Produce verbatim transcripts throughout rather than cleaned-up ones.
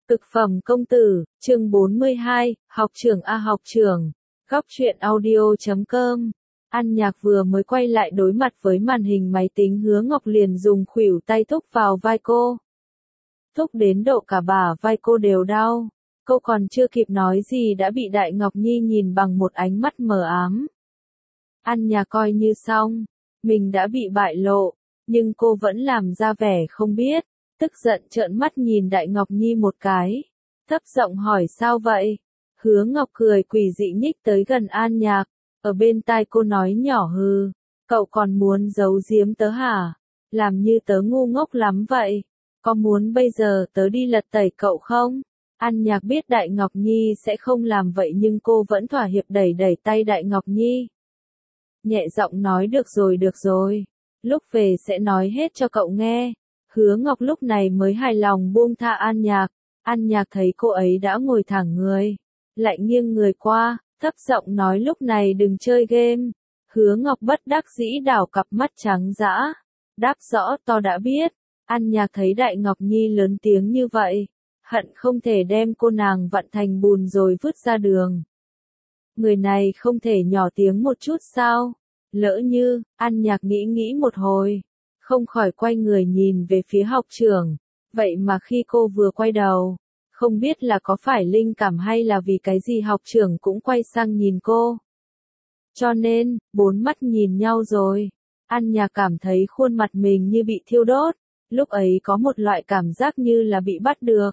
Cực phẩm công tử, chương bốn mươi hai, học trưởng a học trưởng. Góc truyện audio chấm com. An Nhạc vừa mới quay lại đối mặt với màn hình máy tính, Hứa Ngọc liền dùng khuỷu tay thúc vào vai cô. Thúc đến độ cả bả vai cô đều đau. Cô còn chưa kịp nói gì đã bị Đại Ngọc Nhi nhìn bằng một ánh mắt mờ ám. An Nhạc coi như xong, mình đã bị bại lộ, nhưng cô vẫn làm ra vẻ không biết. Tức giận trợn mắt nhìn Đại Ngọc Nhi một cái, thấp giọng hỏi sao vậy? Hứa Ngọc cười quỷ dị nhích tới gần An Nhạc, ở bên tai cô nói nhỏ hừ, cậu còn muốn giấu giếm tớ hả? Làm như tớ ngu ngốc lắm vậy, có muốn bây giờ tớ đi lật tẩy cậu không? An Nhạc biết Đại Ngọc Nhi sẽ không làm vậy nhưng cô vẫn thỏa hiệp đẩy đẩy tay Đại Ngọc Nhi. Nhẹ giọng nói được rồi được rồi, lúc về sẽ nói hết cho cậu nghe. Hứa Ngọc lúc này mới hài lòng buông tha An Nhạc. An Nhạc thấy cô ấy đã ngồi thẳng người, lại nghiêng người qua, thấp giọng nói lúc này đừng chơi game. Hứa Ngọc bất đắc dĩ đảo cặp mắt trắng dã, đáp rõ to đã biết. An Nhạc thấy Đại Ngọc Nhi lớn tiếng như vậy, hận không thể đem cô nàng vặn thành bùn rồi vứt ra đường. Người này không thể nhỏ tiếng một chút sao? Lỡ như, An Nhạc nghĩ nghĩ một hồi, không khỏi quay người nhìn về phía học trưởng. Vậy mà khi cô vừa quay đầu, không biết là có phải linh cảm hay là vì cái gì học trưởng cũng quay sang nhìn cô. Cho nên, bốn mắt nhìn nhau rồi. An Nhạc cảm thấy khuôn mặt mình như bị thiêu đốt, lúc ấy có một loại cảm giác như là bị bắt được.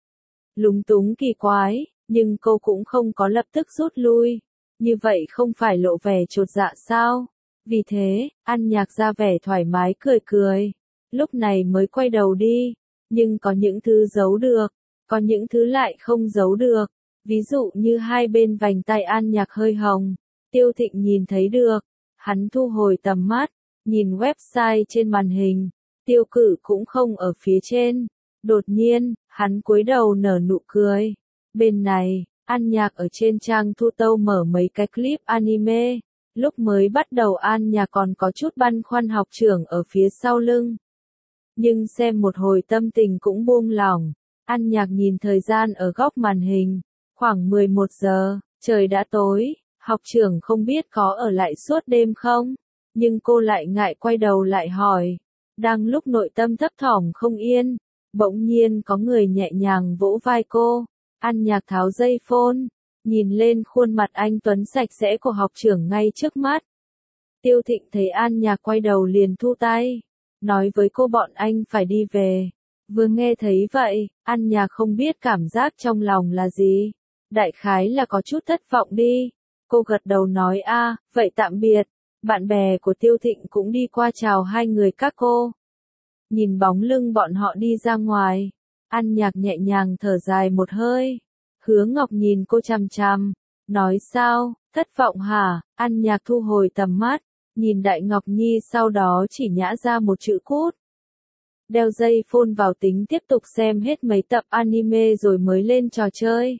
Lúng túng kỳ quái, nhưng cô cũng không có lập tức rút lui. Như vậy không phải lộ vẻ chột dạ sao? Vì thế, An Nhạc ra vẻ thoải mái cười cười, lúc này mới quay đầu đi, nhưng có những thứ giấu được, có những thứ lại không giấu được, ví dụ như hai bên vành tai An Nhạc hơi hồng, Tiêu Thịnh nhìn thấy được, hắn thu hồi tầm mắt, nhìn website trên màn hình, Tiêu Cử cũng không ở phía trên, đột nhiên, hắn cúi đầu nở nụ cười, bên này, An Nhạc ở trên trang thu tâu mở mấy cái clip anime. Lúc mới bắt đầu An Nhạc còn có chút băn khoăn học trưởng ở phía sau lưng. Nhưng xem một hồi tâm tình cũng buông lỏng. An Nhạc nhìn thời gian ở góc màn hình, khoảng mười một giờ, trời đã tối, học trưởng không biết có ở lại suốt đêm không? Nhưng cô lại ngại quay đầu lại hỏi. Đang lúc nội tâm thấp thỏm không yên, bỗng nhiên có người nhẹ nhàng vỗ vai cô. An Nhạc tháo dây phone, nhìn lên khuôn mặt anh tuấn sạch sẽ của học trưởng ngay trước mắt. Tiêu Thịnh thấy An Nhạc quay đầu liền thu tay, nói với cô bọn anh phải đi về. Vừa nghe thấy vậy, An Nhạc không biết cảm giác trong lòng là gì. Đại khái là có chút thất vọng đi. Cô gật đầu nói a, vậy tạm biệt. Bạn bè của Tiêu Thịnh cũng đi qua chào hai người các cô. Nhìn bóng lưng bọn họ đi ra ngoài, An Nhạc nhẹ nhàng thở dài một hơi. Hứa Ngọc nhìn cô chằm chằm, nói sao, thất vọng hả? An Nhạc thu hồi tầm mắt, nhìn Đại Ngọc Nhi sau đó chỉ nhã ra một chữ cút. Đeo dây phone vào tính tiếp tục xem hết mấy tập anime rồi mới lên trò chơi.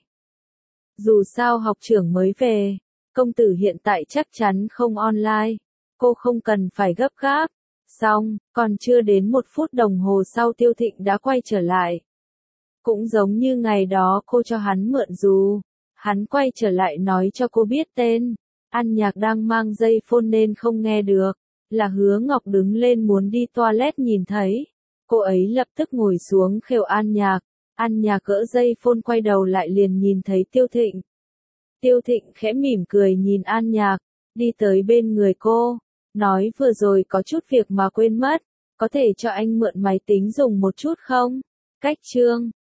Dù sao học trưởng mới về, công tử hiện tại chắc chắn không online, cô không cần phải gấp gáp. Xong, còn chưa đến một phút đồng hồ sau Tiêu Thịnh đã quay trở lại. Cũng giống như ngày đó cô cho hắn mượn dù, hắn quay trở lại nói cho cô biết tên. An Nhạc đang mang dây phone nên không nghe được, là Hứa Ngọc đứng lên muốn đi toilet nhìn thấy. Cô ấy lập tức ngồi xuống khều An Nhạc. An Nhạc gỡ dây phone quay đầu lại liền nhìn thấy Tiêu Thịnh. Tiêu Thịnh khẽ mỉm cười nhìn An Nhạc, đi tới bên người cô, nói vừa rồi có chút việc mà quên mất, có thể cho anh mượn máy tính dùng một chút không? Cách chương